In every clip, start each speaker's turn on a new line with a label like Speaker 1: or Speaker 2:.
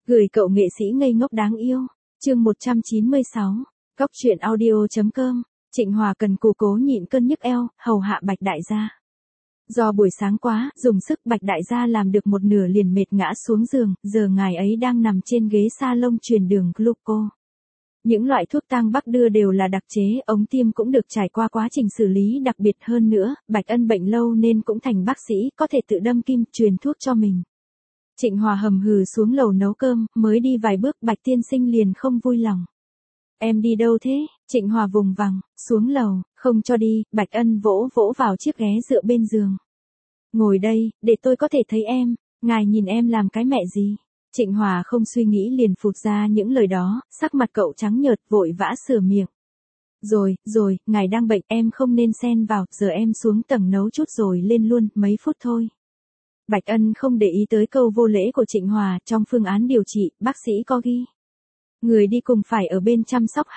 Speaker 1: Gửi cậu nghệ sĩ ngây ngốc đáng yêu. Chương 196. Góc truyện audio.com. Trịnh Hòa cần cù cố nhịn cơn nhức eo, hầu hạ Bạch đại gia. Do buổi sáng quá, dùng sức Bạch đại gia làm được một nửa liền mệt ngã xuống giường, giờ ngài ấy đang nằm trên ghế salon truyền đường gluco. Những loại thuốc tang Bắc đưa đều là đặc chế, ống tiêm cũng được trải qua quá trình xử lý đặc biệt hơn nữa, Bạch Ân bệnh lâu nên cũng thành bác sĩ, có thể tự đâm kim, truyền thuốc cho mình. Trịnh Hòa hầm hừ xuống lầu nấu cơm, mới đi vài bước Bạch tiên sinh liền không vui lòng. Em đi đâu thế? Trịnh Hòa vùng vằng, xuống lầu, không cho đi, Bạch Ân vỗ vỗ vào chiếc ghế dựa bên giường. Ngồi đây, để tôi có thể thấy em, ngài nhìn em làm cái mẹ gì? Trịnh Hòa không suy nghĩ liền phụt ra những lời đó, sắc mặt cậu trắng nhợt vội vã sửa miệng. Rồi, ngài đang bệnh em không nên xen vào, giờ em xuống tầng nấu chút rồi lên luôn, mấy phút thôi. Bạch Ân không để ý tới câu vô lễ của Trịnh Hòa, trong phương án điều trị, bác sĩ có ghi. Người đi cùng phải ở bên chăm sóc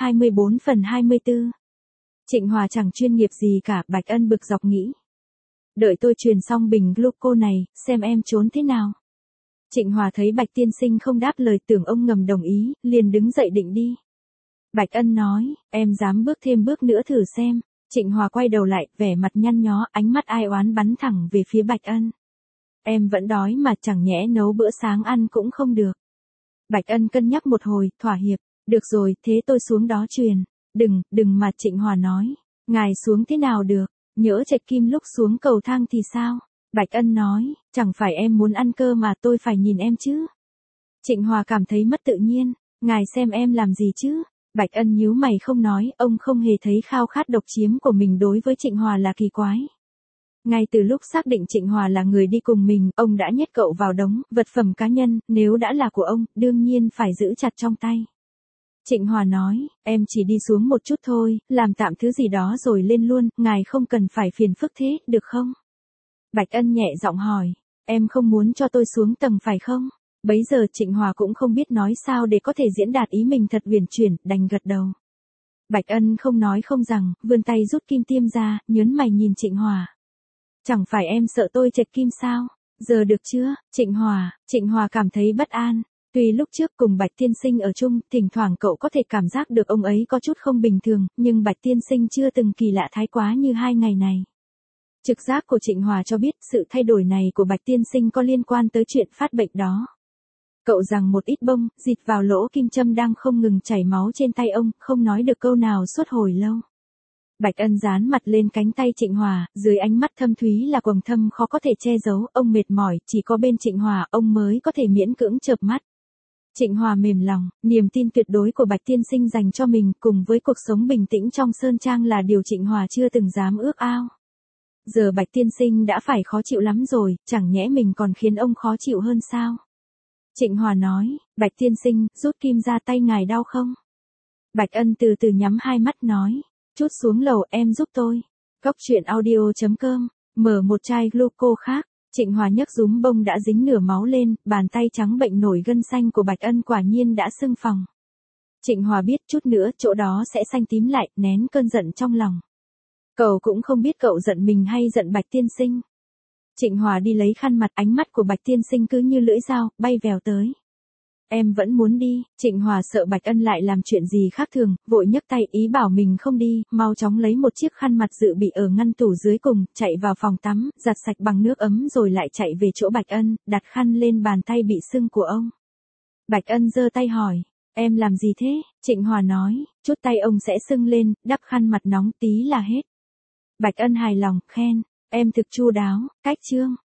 Speaker 1: 24/24. Trịnh Hòa chẳng chuyên nghiệp gì cả, Bạch Ân bực dọc nghĩ. Đợi tôi truyền xong bình gluco này, xem em trốn thế nào. Trịnh Hòa thấy Bạch tiên sinh không đáp lời tưởng ông ngầm đồng ý, liền đứng dậy định đi. Bạch Ân nói, em dám bước thêm bước nữa thử xem. Trịnh Hòa quay đầu lại, vẻ mặt nhăn nhó, ánh mắt ai oán bắn thẳng về phía Bạch Ân. Em vẫn đói mà chẳng nhẽ nấu bữa sáng ăn cũng không được. Bạch Ân cân nhắc một hồi, thỏa hiệp. Được rồi, thế tôi xuống đó truyền. Đừng mà Trịnh Hòa nói. Ngài xuống thế nào được, nhỡ chệch kim lúc xuống cầu thang thì sao? Bạch Ân nói, chẳng phải em muốn ăn cơ mà tôi phải nhìn em chứ. Trịnh Hòa cảm thấy mất tự nhiên, ngài xem em làm gì chứ? Bạch Ân nhíu mày không nói, ông không hề thấy khao khát độc chiếm của mình đối với Trịnh Hòa là kỳ quái. Ngay từ lúc xác định Trịnh Hòa là người đi cùng mình, ông đã nhét cậu vào đống vật phẩm cá nhân, nếu đã là của ông, đương nhiên phải giữ chặt trong tay. Trịnh Hòa nói, em chỉ đi xuống một chút thôi, làm tạm thứ gì đó rồi lên luôn, ngài không cần phải phiền phức thế, được không? Bạch Ân nhẹ giọng hỏi, em không muốn cho tôi xuống tầng phải không? Bấy giờ Trịnh Hòa cũng không biết nói sao để có thể diễn đạt ý mình thật uyển chuyển, đành gật đầu. Bạch Ân không nói không rằng, vươn tay rút kim tiêm ra, nhớn mày nhìn Trịnh Hòa. Chẳng phải em sợ tôi chệch kim sao? Giờ được chưa, Trịnh Hòa cảm thấy bất an. Tuy lúc trước cùng Bạch tiên sinh ở chung, thỉnh thoảng cậu có thể cảm giác được ông ấy có chút không bình thường, nhưng Bạch tiên sinh chưa từng kỳ lạ thái quá như 2 ngày này. Trực giác của Trịnh Hòa cho biết sự thay đổi này của Bạch tiên sinh có liên quan tới chuyện phát bệnh đó. Cậu giằng một ít bông, dịt vào lỗ kim châm đang không ngừng chảy máu trên tay ông, không nói được câu nào suốt hồi lâu. Bạch Ân dán mặt lên cánh tay Trịnh Hòa, dưới ánh mắt thâm thúy là quầng thâm khó có thể che giấu, ông mệt mỏi, chỉ có bên Trịnh Hòa ông mới có thể miễn cưỡng chợp mắt. Trịnh Hòa mềm lòng, niềm tin tuyệt đối của Bạch tiên sinh dành cho mình cùng với cuộc sống bình tĩnh trong sơn trang là điều Trịnh Hòa chưa từng dám ước ao. Giờ Bạch tiên sinh đã phải khó chịu lắm rồi, chẳng nhẽ mình còn khiến ông khó chịu hơn sao? Trịnh Hòa nói, Bạch tiên sinh, rút kim ra tay ngài đau không? Bạch Ân từ từ nhắm hai mắt nói, chút xuống lầu em giúp tôi. Góc truyện audio.com, mở một chai gluco khác. Trịnh Hòa nhấc rúm bông đã dính nửa máu lên, bàn tay trắng bệnh nổi gân xanh của Bạch Ân quả nhiên đã sưng phồng. Trịnh Hòa biết chút nữa chỗ đó sẽ xanh tím lại, nén cơn giận trong lòng. Cậu cũng không biết cậu giận mình hay giận Bạch tiên sinh. Trịnh Hòa đi lấy khăn mặt, ánh mắt của Bạch tiên sinh cứ như lưỡi dao, bay vèo tới. Em vẫn muốn đi. Trịnh Hòa sợ Bạch Ân lại làm chuyện gì khác thường, vội nhấc tay ý bảo mình không đi, mau chóng lấy một chiếc khăn mặt dự bị ở ngăn tủ dưới cùng, chạy vào phòng tắm, giặt sạch bằng nước ấm rồi lại chạy về chỗ Bạch Ân, đặt khăn lên bàn tay bị sưng của ông. Bạch Ân giơ tay hỏi, em làm gì thế? Trịnh Hòa nói, chút tay ông sẽ sưng lên, đắp khăn mặt nóng tí là hết. Bạch Ân hài lòng, khen, em thực chu đáo, cách chương.